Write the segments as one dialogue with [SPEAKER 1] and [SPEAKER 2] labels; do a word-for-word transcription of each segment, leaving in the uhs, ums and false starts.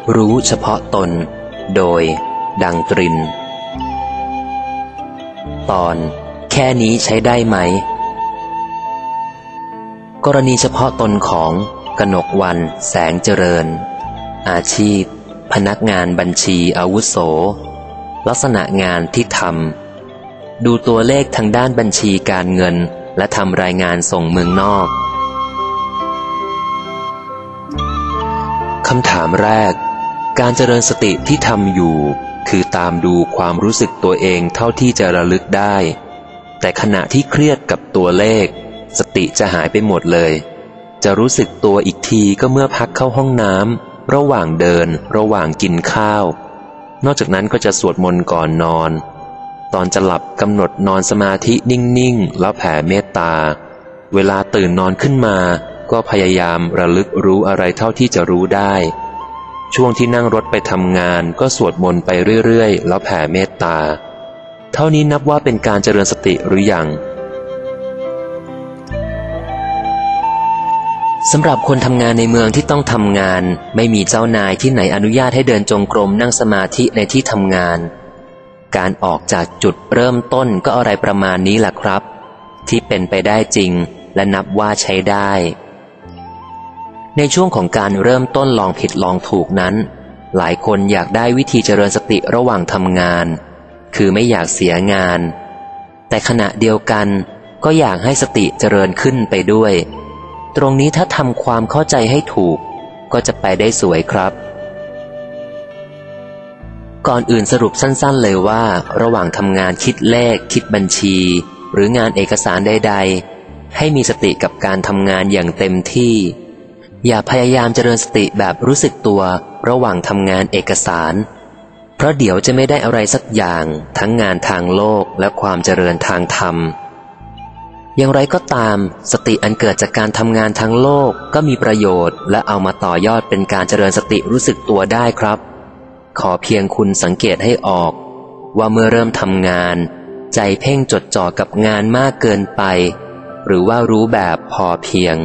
[SPEAKER 1] รู้เฉพาะตนโดยดังตรินตอนแค่นี้ใช้ได้ไหมกรณีเฉพาะตนของกนกวรรณแสงเจริญอาชีพพนักงานบัญชีอาวุโสลักษณะงานที่ทำดูตัวเลขทางด้านบัญชีการเงินและทำรายงานส่งเมืองนอกคำถามแรกการเจริญสติที่ทำอยู่คือตามดูความรู้สึกตัวเองเท่าที่จะระลึกได้แต่ขณะที่เครียดกับตัวเลขสติจะหายไปหมดเลยจะรู้สึกตัวอีกทีก็เมื่อพักเข้าห้องน้ำระหว่างเดินระหว่างกินข้าวนอกจากนั้นก็จะสวดมนต์ก่อนนอนตอนจะหลับกำหนดนอนสมาธินิ่งๆแล้วแผ่เมตตาเวลาตื่นนอนขึ้นมาก็พยายามระลึกรู้อะไรเท่าที่จะรู้ได้ช่วงที่นั่งรถไปทำงานก็สวดมนต์ไปเรื่อยๆแล้วแผ่เมตตาเท่านี้นับว่าเป็นการเจริญสติหรือยังสำหรับคนทำงานในเมืองที่ต้องทำงานไม่มีเจ้านายที่ไหนอนุญาตให้เดินจงกรมนั่งสมาธิในที่ทำงานการออกจากจุดเริ่มต้นก็อะไรประมาณนี้แหละครับที่เป็นไปได้จริงและนับว่าใช้ได้ในช่วงของการเริ่มต้นลองผิดลองถูกนั้นหลายคนอยากได้วิธีเจริญสติระหว่างทำงานคือไม่อยากเสียงานแต่ขณะเดียวกันก็อยากให้สติเจริญขึ้นไปด้วยตรงนี้ถ้าทำความเข้าใจให้ถูกก็จะไปได้สวยครับก่อนอื่นสรุปสั้นๆเลยว่าระหว่างทำงานคิดเลขคิดบัญชีหรืองานเอกสารใดๆให้มีสติกับการทำงานอย่างเต็มที่อย่าพยายามเจริญสติแบบรู้สึกตัวระหว่างทำงานเอกสารเพราะเดี๋ยวจะไม่ได้อะไรสักอย่างทั้งงานทางโลกและความเจริญทางธรรมอย่างไรก็ตามสติอันเกิดจากการทำงานทางโลกก็มีประโยชน์และเอามาต่อยอดเป็นการเจริญสติรู้สึกตัวได้ครับขอเพียงคุณสังเกตให้ออกว่าเมื่อเริ่มทำงานใจเพ่งจดจ่อกับงานมากเกินไปหรือว่ารู้แบบพอเพียง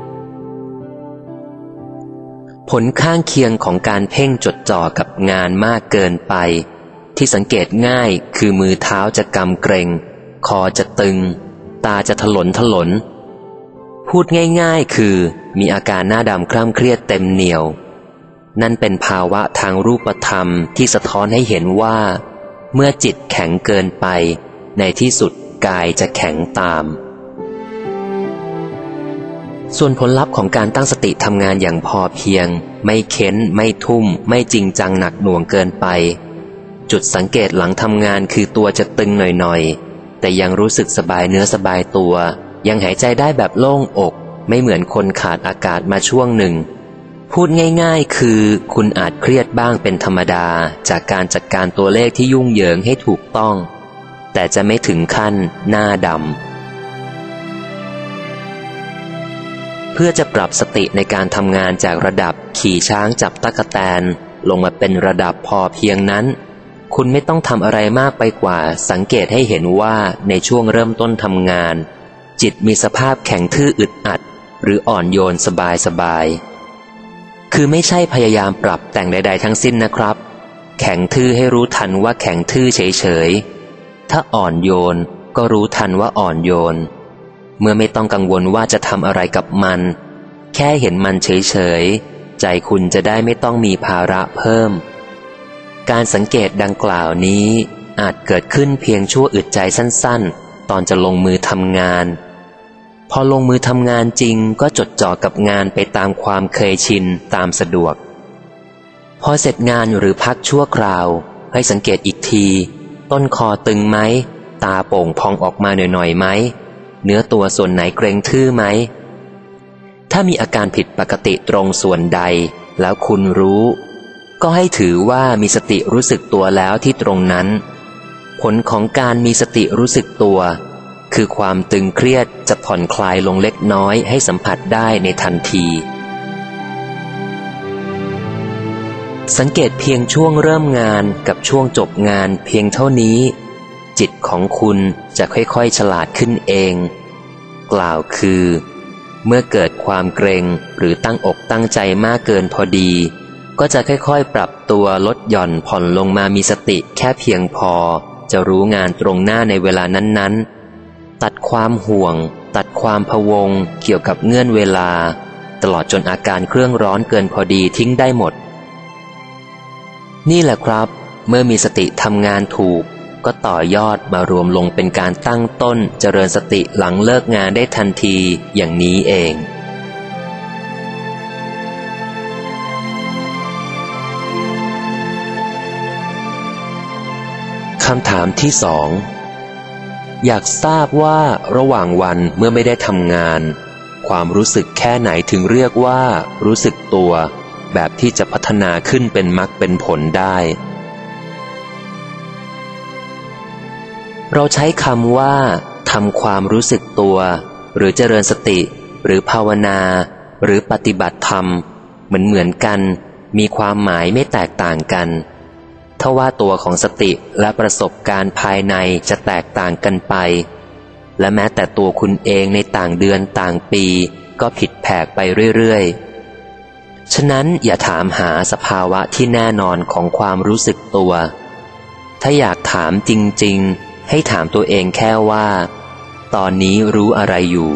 [SPEAKER 1] ผลข้างเคียงของการเพ่งจดจ่อกับงานมากเกินไปที่สังเกตง่ายคือมือเท้าจะกำเกร็งคอจะตึงตาจะถลนถลนพูดง่ายๆคือมีอาการหน้าดำคร่ำเครียดเต็มเหนี่ยวนั่นเป็นภาวะทางรูปธรรมที่สะท้อนให้เห็นว่าเมื่อจิตแข็งเกินไปในที่สุดกายจะแข็งตามส่วนผลลัพธ์ของการตั้งสติทำงานอย่างพอเพียงไม่เค้นไม่ทุ่มไม่จริงจังหนักหน่วงเกินไปจุดสังเกตหลังทำงานคือตัวจะตึงหน่อยๆแต่ยังรู้สึกสบายเนื้อสบายตัวยังหายใจได้แบบโล่งอกไม่เหมือนคนขาดอากาศมาช่วงหนึ่งพูดง่ายๆคือคุณอาจเครียดบ้างเป็นธรรมดาจากการจัดการตัวเลขที่ยุ่งเหยิงให้ถูกต้องแต่จะไม่ถึงขั้นหน้าดำเพื่อจะปรับสติในการทำงานจากระดับขี่ช้างจับตั๊กแตนลงมาเป็นระดับพอเพียงนั้นคุณไม่ต้องทำอะไรมากไปกว่าสังเกตให้เห็นว่าในช่วงเริ่มต้นทำงานจิตมีสภาพแข็งทื่ออึดอัดหรืออ่อนโยนสบายสบายคือไม่ใช่พยายามปรับแต่งใดๆทั้งสิ้นนะครับแข็งทื่อให้รู้ทันว่าแข็งทื่อเฉยๆถ้าอ่อนโยนก็รู้ทันว่าอ่อนโยนเมื่อไม่ต้องกังวลว่าจะทำอะไรกับมันแค่เห็นมันเฉยๆใจคุณจะได้ไม่ต้องมีภาระเพิ่มการสังเกตดังกล่าวนี้อาจเกิดขึ้นเพียงชั่วอึดใจสั้นๆตอนจะลงมือทำงานพอลงมือทำงานจริงก็จดจ่อกับงานไปตามความเคยชินตามสะดวกพอเสร็จงานหรือพักชั่วคราวให้สังเกตอีกทีต้นคอตึงไหมตาโป่งพองออกมาหน่อยๆไหมเนื้อตัวส่วนไหนเกร็งทื่อไหมถ้ามีอาการผิดปกติตรงส่วนใดแล้วคุณรู้ก็ให้ถือว่ามีสติรู้สึกตัวแล้วที่ตรงนั้นผลของการมีสติรู้สึกตัวคือความตึงเครียดจะผ่อนคลายลงเล็กน้อยให้สัมผัสได้ในทันทีสังเกตเพียงช่วงเริ่มงานกับช่วงจบงานเพียงเท่านี้จิตของคุณจะค่อยๆฉลาดขึ้นเองกล่าวคือเมื่อเกิดความเกรงหรือตั้งอกตั้งใจมากเกินพอดีก็จะค่อยๆปรับตัวลดหย่อนผ่อนลงมามีสติแค่เพียงพอจะรู้งานตรงหน้าในเวลานั้นๆตัดความห่วงตัดความพะวงเกี่ยวกับเงื่อนเวลาตลอดจนอาการเครื่องร้อนเกินพอดีทิ้งได้หมดนี่แหละครับเมื่อมีสติทำงานถูกก็ต่อยอดมารวมลงเป็นการตั้งต้นเจริญสติหลังเลิกงานได้ทันทีอย่างนี้เองคำถามที่สองอยากทราบว่าระหว่างวันเมื่อไม่ได้ทำงานความรู้สึกแค่ไหนถึงเรียกว่ารู้สึกตัวแบบที่จะพัฒนาขึ้นเป็นมรรคเป็นผลได้เราใช้คำว่าทำความรู้สึกตัวหรือเจริญสติหรือภาวนาหรือปฏิบัติธรรมเหมือนเหมือนกันมีความหมายไม่แตกต่างกันทว่าตัวของสติและประสบการณ์ภายในจะแตกต่างกันไปและแม้แต่ตัวคุณเองในต่างเดือนต่างปีก็ผิดแผกไปเรื่อยๆฉะนั้นอย่าถามหาสภาวะที่แน่นอนของความรู้สึกตัวถ้าอยากถามจริงๆให้ถามตัวเองแค่ว่าตอนนี้รู้อะไรอยู่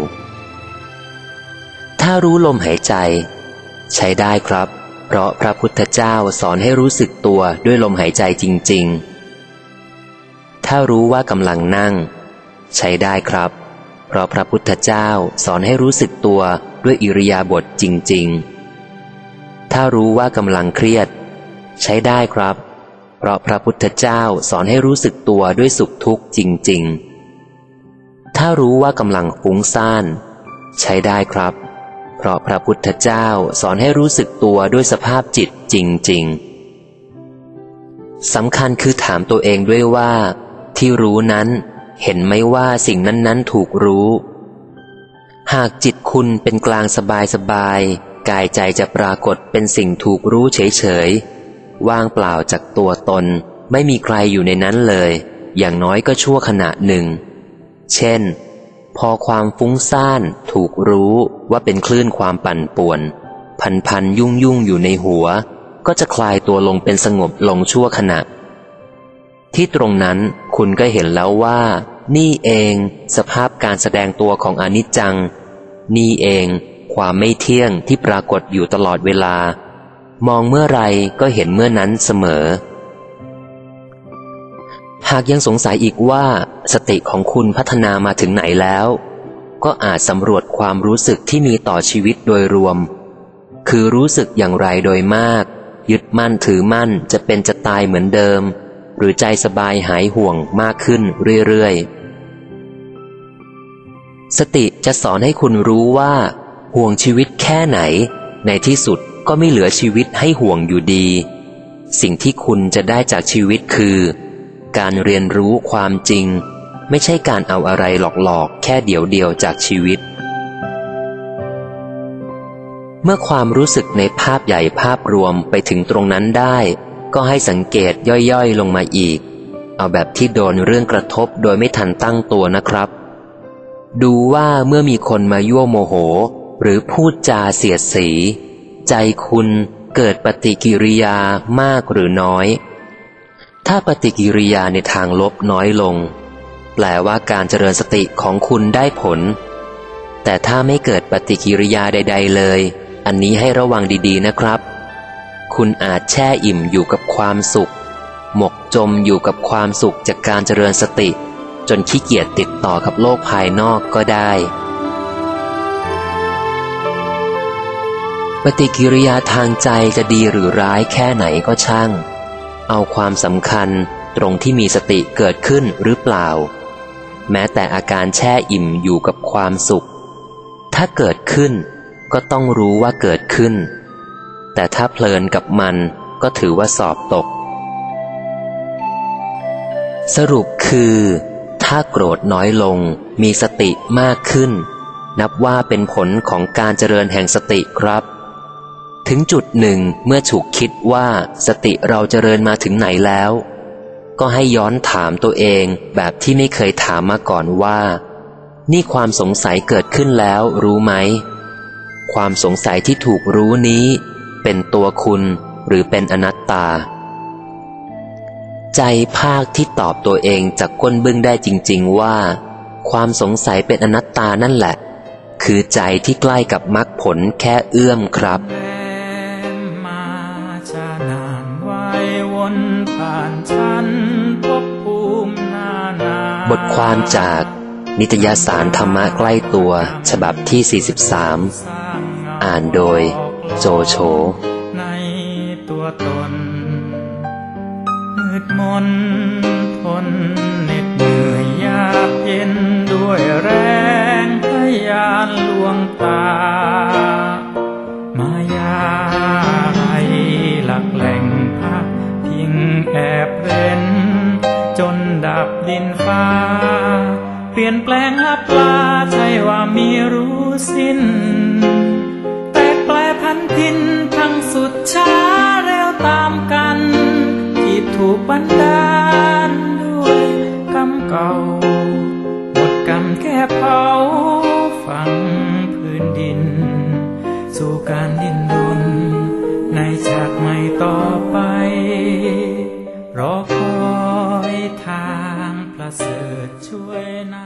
[SPEAKER 1] ถ้ารู้ลมหายใจใช้ได้ครับเพราะพระพุทธเจ้าสอนให้รู้สึกตัวด้วยลมหายใจจริงๆถ้ารู้ว่ากำลังนั่งใช้ได้ครับเพราะพระพุทธเจ้าสอนให้รู้สึกตัวด้วยอิริยาบถจริงๆถ้ารู้ว่ากำลังเครียดใช้ได้ครับเพราะพระพุทธเจ้าสอนให้รู้สึกตัวด้วยสุขทุกข์จริงๆถ้ารู้ว่ากำลังฟุ้งซ่านใช้ได้ครับเพราะพระพุทธเจ้าสอนให้รู้สึกตัวด้วยสภาพจิตจริงๆสำคัญคือถามตัวเองด้วยว่าที่รู้นั้นเห็นไหมว่าสิ่งนั้นๆถูกรู้หากจิตคุณเป็นกลางสบายๆกายใจจะปรากฏเป็นสิ่งถูกรู้เฉยๆว่างเปล่าจากตัวตนไม่มีใครอยู่ในนั้นเลยอย่างน้อยก็ชั่วขณะหนึ่งเช่นพอความฟุ้งซ่านถูกรู้ว่าเป็นคลื่นความปั่นป่วนพันพันยุ่งยุ่งอยู่ในหัวก็จะคลายตัวลงเป็นสงบลงชั่วขณะที่ตรงนั้นคุณก็เห็นแล้วว่านี่เองสภาพการแสดงตัวของอนิจจังนี่เองความไม่เที่ยงที่ปรากฏอยู่ตลอดเวลามองเมื่อไรก็เห็นเมื่อนั้นเสมอหากยังสงสัยอีกว่าสติของคุณพัฒนามาถึงไหนแล้วก็อาจสำรวจความรู้สึกที่มีต่อชีวิตโดยรวมคือรู้สึกอย่างไรโดยมากยึดมั่นถือมั่นจะเป็นจะตายเหมือนเดิมหรือใจสบายหายห่วงมากขึ้นเรื่อยๆสติจะสอนให้คุณรู้ว่าห่วงชีวิตแค่ไหนในที่สุดก็ไม่เหลือชีวิตให้ห่วงอยู่ดีสิ่งที่คุณจะได้จากชีวิตคือการเรียนรู้ความจริงไม่ใช่การเอาอะไรหลอกๆแค่เดี่ยวเดียวจากชีวิตเมื่อความรู้สึกในภาพใหญ่ภาพรวมไปถึงตรงนั้นได้ก็ให้สังเกตย่อยๆลงมาอีกเอาแบบที่โดนเรื่องกระทบโดยไม่ทันตั้งตัวนะครับดูว่าเมื่อมีคนมายั่วโมโหหรือพูดจาเสียดสีใจคุณเกิดปฏิกิริยามากหรือน้อยถ้าปฏิกิริยาในทางลบน้อยลงแปลว่าการเจริญสติของคุณได้ผลแต่ถ้าไม่เกิดปฏิกิริยาใดๆเลยอันนี้ให้ระวังดีๆนะครับคุณอาจแช่อิ่มอยู่กับความสุขหมกจมอยู่กับความสุขจากการเจริญสติจนขี้เกียจติดต่อกับโลกภายนอกก็ได้ปฏิกิริยาทางใจจะดีหรือร้ายแค่ไหนก็ช่างเอาความสำคัญตรงที่มีสติเกิดขึ้นหรือเปล่าแม้แต่อาการแช่อิ่มอยู่กับความสุขถ้าเกิดขึ้นก็ต้องรู้ว่าเกิดขึ้นแต่ถ้าเพลินกับมันก็ถือว่าสอบตกสรุปคือถ้าโกรธน้อยลงมีสติมากขึ้นนับว่าเป็นผลของการเจริญแห่งสติครับถึงจุดหนึ่งเมื่อฉุกคิดว่าสติเราเจริญมาถึงไหนแล้วก็ให้ย้อนถามตัวเองแบบที่ไม่เคยถามมาก่อนว่านี่ความสงสัยเกิดขึ้นแล้วรู้ไหมความสงสัยที่ถูกรู้นี้เป็นตัวคุณหรือเป็นอนัตตาใจภาคที่ตอบตัวเองจากก้นบึ้งได้จริงๆว่าความสงสัยเป็นอนัตตานั่นแหละคือใจที่ใกล้กับมรรคผลแค่เอื้อมครับ
[SPEAKER 2] มาจะนานไว้วนผ่านฉันพบภูมินานา
[SPEAKER 1] บทความจากนิตยสารธรรมะใกล้ตัวฉบับที่สี่สิบสามอ่านโดยโจโฉ
[SPEAKER 2] ในตัวตนมืดมนทนเหน็ดเหนื่อยยากเย็นด้วยแรงพยานลวงตามายาให้หลักแหล่งพักพิงแอบเร้นจนดับดินฟ้าเปลี่ยนแปลงลับลาใช่ว่ามีรู้สิ้นแตกแปลพันพินทั้งสุดช้าเร็วตามกันที่ถูกบันดาลด้วยกรรมเก่าหมดกรรมแค่เผาฝังพื้นดินสู่การดิ้นรนในฉากใหม่ต่อไปรอคอยทางประเสริฐช่วยนะ